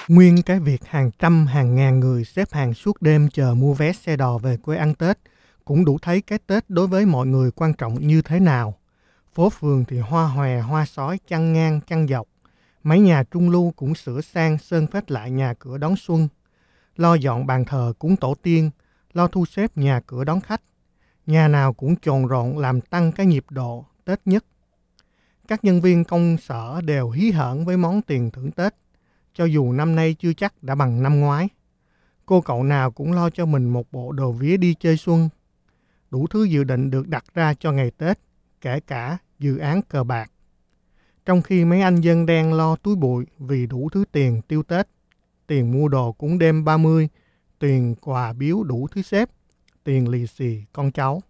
Nguyên cái việc hàng trăm hàng ngàn người xếp hàng suốt đêm chờ mua vé xe đò về quê ăn Tết cũng đủ thấy cái Tết đối với mọi người quan trọng như thế nào. Phố phường thì hoa hòe hoa sói chăn ngang chăn dọc. Mấy nhà trung lưu cũng sửa sang sơn phết lại nhà cửa đón xuân. Lo dọn bàn thờ cúng tổ tiên, lo thu xếp nhà cửa đón khách. Nhà nào cũng chồn rộn làm tăng cái nhịp độ Tết nhất. Các nhân viên công sở đều hí hởn với món tiền thưởng Tết, cho dù năm nay chưa chắc đã bằng năm ngoái. Cô cậu nào cũng lo cho mình một bộ đồ vía đi chơi xuân. Đủ thứ dự định được đặt ra cho ngày Tết, kể cả dự án cờ bạc. Trong khi mấy anh dân đen lo túi bụi vì đủ thứ tiền tiêu Tết, tiền mua đồ cúng đêm 30, tiền quà biếu đủ thứ xếp, tiền lì xì con cháu.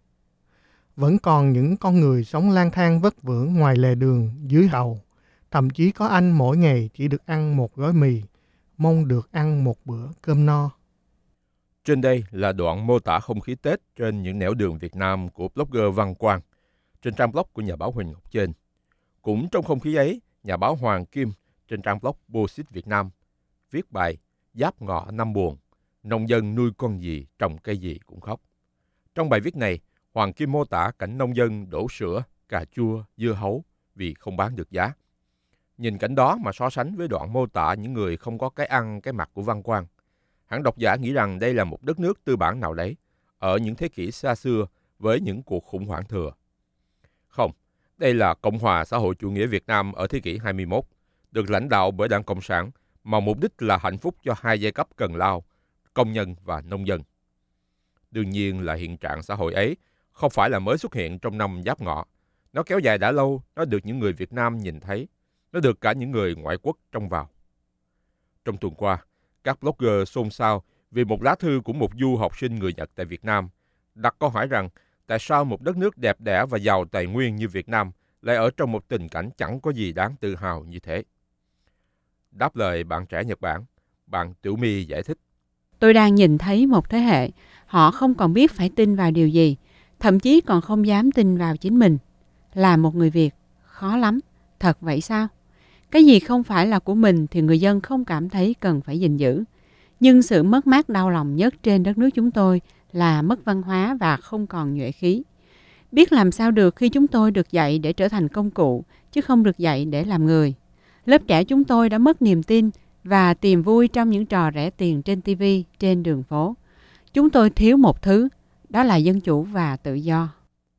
Vẫn còn những con người sống lang thang vất vưởng ngoài lề đường, dưới hầu. Thậm chí có anh mỗi ngày chỉ được ăn một gói mì, mong được ăn một bữa cơm no. Trên đây là đoạn mô tả không khí Tết trên những nẻo đường Việt Nam của blogger Văn Quang, trên trang blog của nhà báo Huỳnh Ngọc Chênh. Cũng trong không khí ấy, nhà báo Hoàng Kim trên trang blog Bosit Việt Nam viết bài Giáp Ngọ Năm Buồn, nông dân nuôi con gì, trồng cây gì cũng khóc. Trong bài viết này, Hoàng Kim mô tả cảnh nông dân đổ sữa, cà chua, dưa hấu vì không bán được giá. Nhìn cảnh đó mà so sánh với đoạn mô tả những người không có cái ăn cái mặc của Văn Quang, hẳn độc giả nghĩ rằng đây là một đất nước tư bản nào đấy, ở những thế kỷ xa xưa với những cuộc khủng hoảng thừa. Không, đây là Cộng hòa xã hội chủ nghĩa Việt Nam ở thế kỷ 21, được lãnh đạo bởi Đảng Cộng sản, mà mục đích là hạnh phúc cho hai giai cấp cần lao, công nhân và nông dân. Đương nhiên là hiện trạng xã hội ấy không phải là mới xuất hiện trong năm Giáp Ngọ. Nó kéo dài đã lâu, nó được những người Việt Nam nhìn thấy, nó được cả những người ngoại quốc trông vào. Trong tuần qua, các blogger xôn xao vì một lá thư của một du học sinh người Nhật tại Việt Nam đặt câu hỏi rằng tại sao một đất nước đẹp đẽ và giàu tài nguyên như Việt Nam lại ở trong một tình cảnh chẳng có gì đáng tự hào như thế. Đáp lời bạn trẻ Nhật Bản, bạn Tiểu My giải thích. Tôi đang nhìn thấy một thế hệ, họ không còn biết phải tin vào điều gì, thậm chí còn không dám tin vào chính mình. Là một người Việt, khó lắm, thật vậy sao? Cái gì không phải là của mình thì người dân không cảm thấy cần phải gìn giữ. Nhưng sự mất mát đau lòng nhất trên đất nước chúng tôi là mất văn hóa và không còn nhuệ khí. Biết làm sao được khi chúng tôi được dạy để trở thành công cụ, chứ không được dạy để làm người. Lớp trẻ chúng tôi đã mất niềm tin và tìm vui trong những trò rẻ tiền trên TV, trên đường phố. Chúng tôi thiếu một thứ, đó là dân chủ và tự do.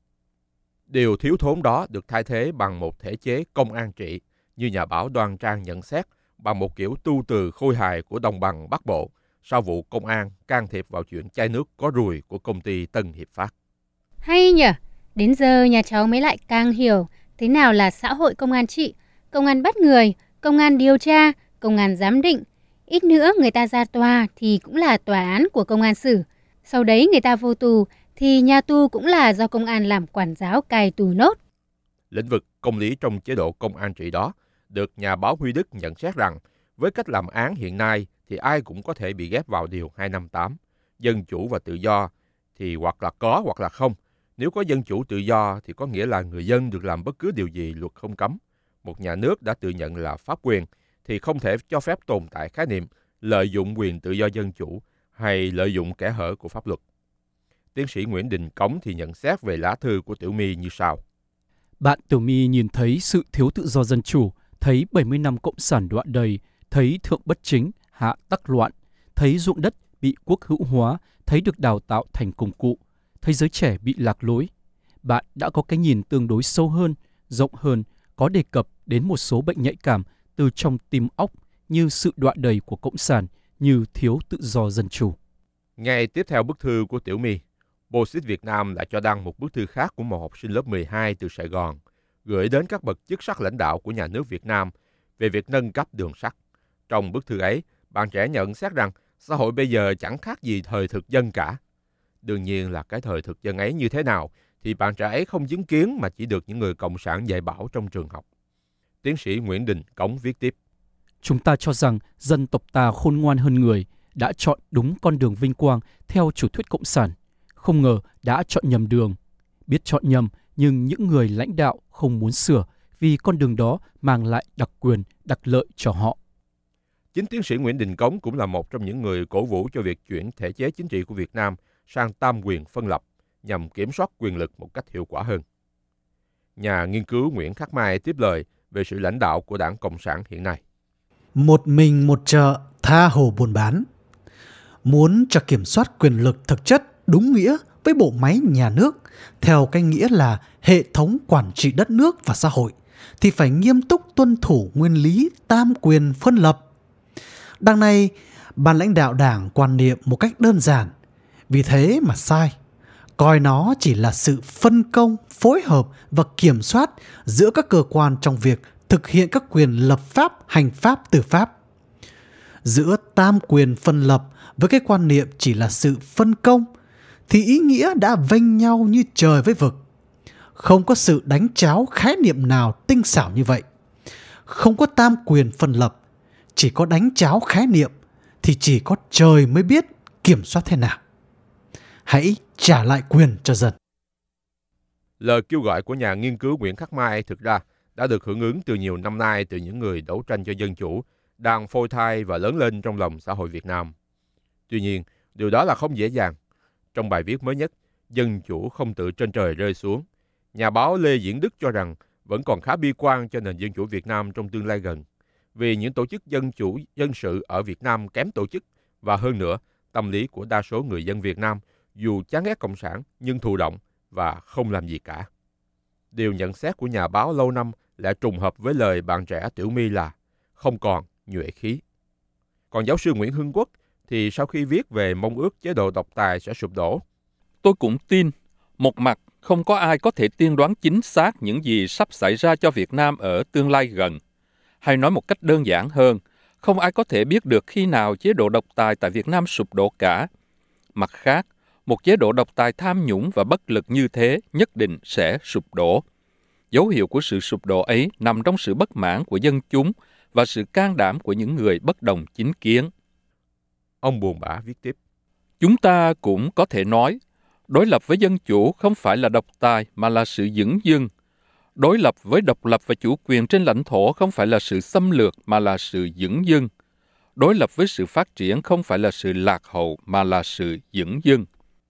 Điều thiếu thốn đó được thay thế bằng một thể chế công an trị, như nhà báo Đoan Trang nhận xét, bằng một kiểu tu từ khôi hài của đồng bằng Bắc Bộ sau vụ công an can thiệp vào chuyện chai nước có ruồi của công ty Tân Hiệp Phát. Hay nhỉ, đến giờ nhà cháu mới lại càng hiểu thế nào là xã hội công an trị, công an bắt người, công an điều tra, công an giám định. Ít nữa người ta ra tòa thì cũng là tòa án của công an xử. Sau đấy người ta vô tù thì nhà tù cũng là do công an làm quản giáo cai tù nốt. Lĩnh vực công lý trong chế độ công an trị đó được nhà báo Huy Đức nhận xét rằng với cách làm án hiện nay thì ai cũng có thể bị ghép vào điều 258. Dân chủ và tự do thì hoặc là có hoặc là không. Nếu có dân chủ tự do thì có nghĩa là người dân được làm bất cứ điều gì luật không cấm. Một nhà nước đã tự nhận là pháp quyền thì không thể cho phép tồn tại khái niệm lợi dụng quyền tự do dân chủ hay lợi dụng kẽ hở của pháp luật. Tiến sĩ Nguyễn Đình Cống thì nhận xét về lá thư của Tiểu My như sau. Bạn Tiểu My nhìn thấy sự thiếu tự do dân chủ, thấy 70 năm cộng sản đoạn đầy, thấy thượng bất chính, hạ tắc loạn, thấy ruộng đất bị quốc hữu hóa, thấy được đào tạo thành công cụ, thấy giới trẻ bị lạc lối. Bạn đã có cái nhìn tương đối sâu hơn, rộng hơn, có đề cập đến một số bệnh nhạy cảm từ trong tim óc như sự đoạn đầy của cộng sản, như thiếu tự do dân chủ. Ngay tiếp theo bức thư của Tiểu My, Bosit Việt Nam lại cho đăng một bức thư khác của một học sinh lớp 12 từ Sài Gòn, gửi đến các bậc chức sắc lãnh đạo của nhà nước Việt Nam về việc nâng cấp đường sắt. Trong bức thư ấy, bạn trẻ nhận xét rằng xã hội bây giờ chẳng khác gì thời thực dân cả. Đương nhiên là cái thời thực dân ấy như thế nào thì bạn trẻ ấy không chứng kiến mà chỉ được những người cộng sản dạy bảo trong trường học. Tiến sĩ Nguyễn Đình Cống viết tiếp. Chúng ta cho rằng dân tộc ta khôn ngoan hơn người, đã chọn đúng con đường vinh quang theo chủ thuyết cộng sản. Không ngờ đã chọn nhầm đường. Biết chọn nhầm nhưng những người lãnh đạo không muốn sửa vì con đường đó mang lại đặc quyền, đặc lợi cho họ. Chính tiến sĩ Nguyễn Đình Cống cũng là một trong những người cổ vũ cho việc chuyển thể chế chính trị của Việt Nam sang tam quyền phân lập nhằm kiểm soát quyền lực một cách hiệu quả hơn. Nhà nghiên cứu Nguyễn Khắc Mai tiếp lời về sự lãnh đạo của Đảng Cộng sản hiện nay. Một mình một chợ, tha hồ buôn bán. Muốn cho kiểm soát quyền lực thực chất đúng nghĩa với bộ máy nhà nước, theo cái nghĩa là hệ thống quản trị đất nước và xã hội, thì phải nghiêm túc tuân thủ nguyên lý tam quyền phân lập. Đằng này, ban lãnh đạo Đảng quan niệm một cách đơn giản, vì thế mà sai, coi nó chỉ là sự phân công, phối hợp và kiểm soát giữa các cơ quan trong việc thực hiện các quyền lập pháp, hành pháp, tư pháp. Giữa tam quyền phân lập với cái quan niệm chỉ là sự phân công, thì ý nghĩa đã vênh nhau như trời với vực. Không có sự đánh tráo khái niệm nào tinh xảo như vậy. Không có tam quyền phân lập, chỉ có đánh tráo khái niệm, thì chỉ có trời mới biết kiểm soát thế nào. Hãy trả lại quyền cho dân. Lời kêu gọi của nhà nghiên cứu Nguyễn Khắc Mai thực ra đã được hưởng ứng từ nhiều năm nay từ những người đấu tranh cho dân chủ đang phôi thai và lớn lên trong lòng xã hội Việt Nam. Tuy nhiên, điều đó là không dễ dàng. Trong bài viết mới nhất, Dân chủ không tự trên trời rơi xuống, nhà báo Lê Diễn Đức cho rằng vẫn còn khá bi quan cho nền dân chủ Việt Nam trong tương lai gần, vì những tổ chức dân chủ dân sự ở Việt Nam kém tổ chức, và hơn nữa, tâm lý của đa số người dân Việt Nam dù chán ghét Cộng sản nhưng thụ động và không làm gì cả. Điều nhận xét của nhà báo lâu năm lại trùng hợp với lời bạn trẻ Tiểu My là không còn nhuệ khí. Còn giáo sư Nguyễn Hưng Quốc thì sau khi viết về mong ước chế độ độc tài sẽ sụp đổ, tôi cũng tin, một mặt không có ai có thể tiên đoán chính xác những gì sắp xảy ra cho Việt Nam ở tương lai gần. Hay nói một cách đơn giản hơn, không ai có thể biết được khi nào chế độ độc tài tại Việt Nam sụp đổ cả. Mặt khác, một chế độ độc tài tham nhũng và bất lực như thế nhất định sẽ sụp đổ. Dấu hiệu của sự sụp đổ ấy nằm trong sự bất mãn của dân chúng và sự can đảm của những người bất đồng chính kiến. ông buồn bã viết tiếp. Chúng ta cũng có thể nói, đối lập với dân chủ không phải là độc tài mà là sự dửng dưng. Đối lập với độc lập và chủ quyền trên lãnh thổ không phải là sự xâm lược mà là sự dửng dưng. Đối lập với sự phát triển không phải là sự lạc hậu mà là sự dửng dưng.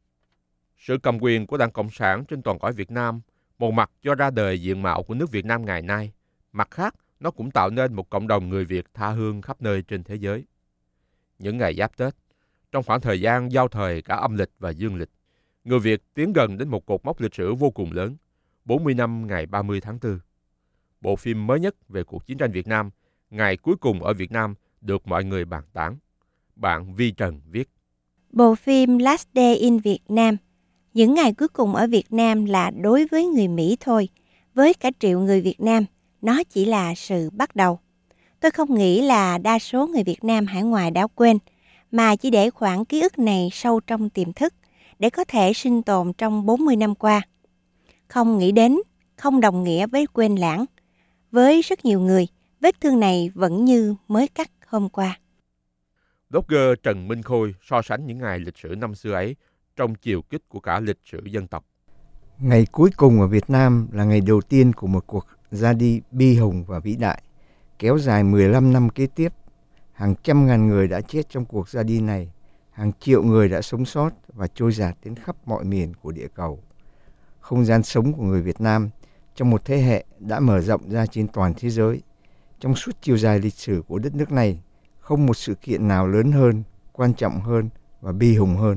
Sự cầm quyền của Đảng Cộng sản trên toàn cõi Việt Nam, một mặt cho ra đời diện mạo của nước Việt Nam ngày nay, mặt khác nó cũng tạo nên một cộng đồng người Việt tha hương khắp nơi trên thế giới. Những ngày giáp Tết, trong khoảng thời gian giao thời cả âm lịch và dương lịch, người Việt tiến gần đến một cột mốc lịch sử vô cùng lớn, 40 năm ngày 30 tháng 4. Bộ phim mới nhất về cuộc chiến tranh Việt Nam, Ngày cuối cùng ở Việt Nam, được mọi người bàn tán. Bạn Vi Trần viết. Bộ phim Last Day in Vietnam, những ngày cuối cùng ở Việt Nam là đối với người Mỹ thôi. Với cả triệu người Việt Nam, nó chỉ là sự bắt đầu. Tôi không nghĩ là đa số người Việt Nam hải ngoại đã quên, mà chỉ để khoảng ký ức này sâu trong tiềm thức, để có thể sinh tồn trong 40 năm qua. Không nghĩ đến, không đồng nghĩa với quên lãng. Với rất nhiều người, vết thương này vẫn như mới cắt hôm qua. Blogger Trần Minh Khôi so sánh những ngày lịch sử năm xưa ấy trong chiều kích của cả lịch sử dân tộc. Ngày cuối cùng ở Việt Nam là ngày đầu tiên của một cuộc ra đi bi hùng và vĩ đại, kéo dài 15 năm kế tiếp. Hàng trăm ngàn người đã chết trong cuộc ra đi này, hàng triệu người đã sống sót và trôi dạt đến khắp mọi miền của địa cầu. Không gian sống của người Việt Nam trong một thế hệ đã mở rộng ra trên toàn thế giới. Trong suốt chiều dài lịch sử của đất nước này, không một sự kiện nào lớn hơn, quan trọng hơn và bi hùng hơn.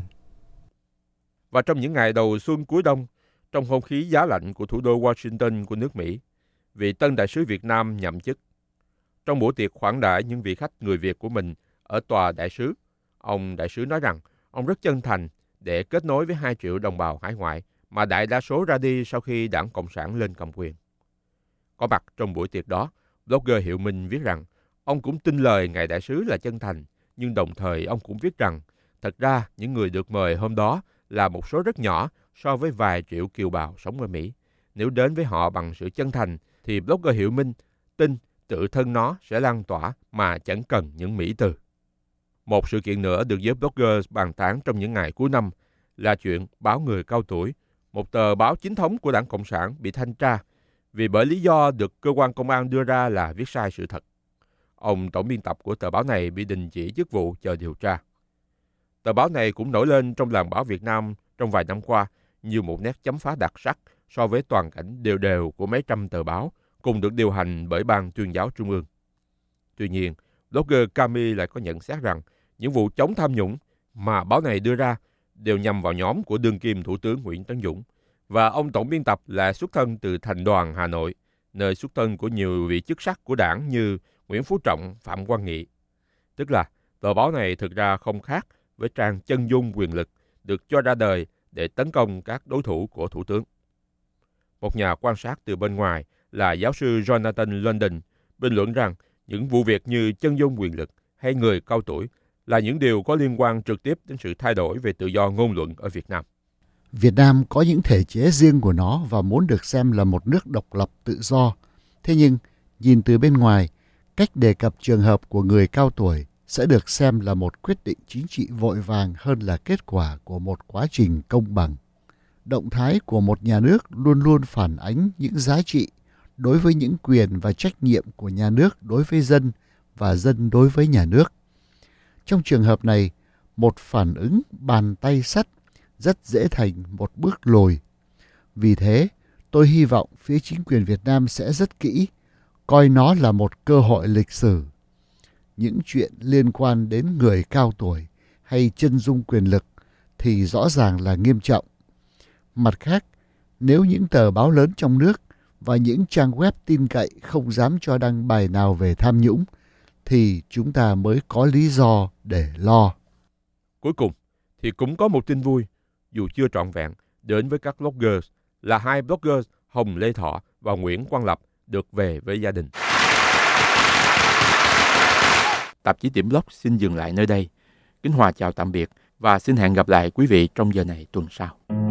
Và trong những ngày đầu xuân cuối đông, trong không khí giá lạnh của thủ đô Washington của nước Mỹ, vị tân đại sứ Việt Nam nhậm chức. Trong buổi tiệc khoản đãi những vị khách người Việt của mình ở tòa đại sứ, ông đại sứ nói rằng ông rất chân thành để kết nối với 2 triệu đồng bào hải ngoại mà đại đa số ra đi sau khi Đảng Cộng sản lên cầm quyền. Có mặt trong buổi tiệc đó, blogger Hiệu Minh viết rằng ông cũng tin lời ngài đại sứ là chân thành, nhưng đồng thời ông cũng viết rằng thật ra những người được mời hôm đó là một số rất nhỏ so với vài triệu kiều bào sống ở Mỹ. Nếu đến với họ bằng sự chân thành thì blogger Hiệu Minh tin tự thân nó sẽ lan tỏa mà chẳng cần những mỹ từ. Một sự kiện nữa được giới blogger bàn tán trong những ngày cuối năm là chuyện báo Người Cao Tuổi, một tờ báo chính thống của Đảng Cộng sản bị thanh tra vì bởi lý do được cơ quan công an đưa ra là viết sai sự thật. ông tổng biên tập của tờ báo này bị đình chỉ chức vụ chờ điều tra. Tờ báo này cũng nổi lên trong làng báo Việt Nam trong vài năm qua như một nét chấm phá đặc sắc so với toàn cảnh đều đều của mấy trăm tờ báo cùng được điều hành bởi Ban Tuyên giáo Trung ương. Tuy nhiên, blogger Cami lại có nhận xét rằng những vụ chống tham nhũng mà báo này đưa ra đều nhằm vào nhóm của đương kim Thủ tướng Nguyễn Tấn Dũng, và ông tổng biên tập là xuất thân từ Thành đoàn Hà Nội, nơi xuất thân của nhiều vị chức sắc của đảng như Nguyễn Phú Trọng, Phạm Quang Nghị. Tức là tờ báo này thực ra không khác với trang chân dung quyền lực được cho ra đời để tấn công các đối thủ của Thủ tướng. Một nhà quan sát từ bên ngoài là giáo sư Jonathan London bình luận rằng những vụ việc như chân dung quyền lực hay người cao tuổi là những điều có liên quan trực tiếp đến sự thay đổi về tự do ngôn luận ở Việt Nam. Việt Nam có những thể chế riêng của nó và muốn được xem là một nước độc lập tự do. Thế nhưng, nhìn từ bên ngoài, cách đề cập trường hợp của người cao tuổi sẽ được xem là một quyết định chính trị vội vàng hơn là kết quả của một quá trình công bằng. Động thái của một nhà nước luôn luôn phản ánh những giá trị đối với những quyền và trách nhiệm của nhà nước đối với dân và dân đối với nhà nước. Trong trường hợp này, một phản ứng bàn tay sắt rất dễ thành một bước lùi. Vì thế, tôi hy vọng phía chính quyền Việt Nam sẽ rất kỹ, coi nó là một cơ hội lịch sử. Những chuyện liên quan đến người cao tuổi hay chân dung quyền lực thì rõ ràng là nghiêm trọng. Mặt khác, nếu những tờ báo lớn trong nước và những trang web tin cậy không dám cho đăng bài nào về tham nhũng, thì chúng ta mới có lý do để lo. Cuối cùng thì cũng có một tin vui, dù chưa trọn vẹn, đến với các bloggers, là hai bloggers Hồng Lê Thọ và Nguyễn Quang Lập được về với gia đình. Tạp chí Điểm Blog xin dừng lại nơi đây. Kính Hòa chào tạm biệt và xin hẹn gặp lại quý vị trong giờ này tuần sau.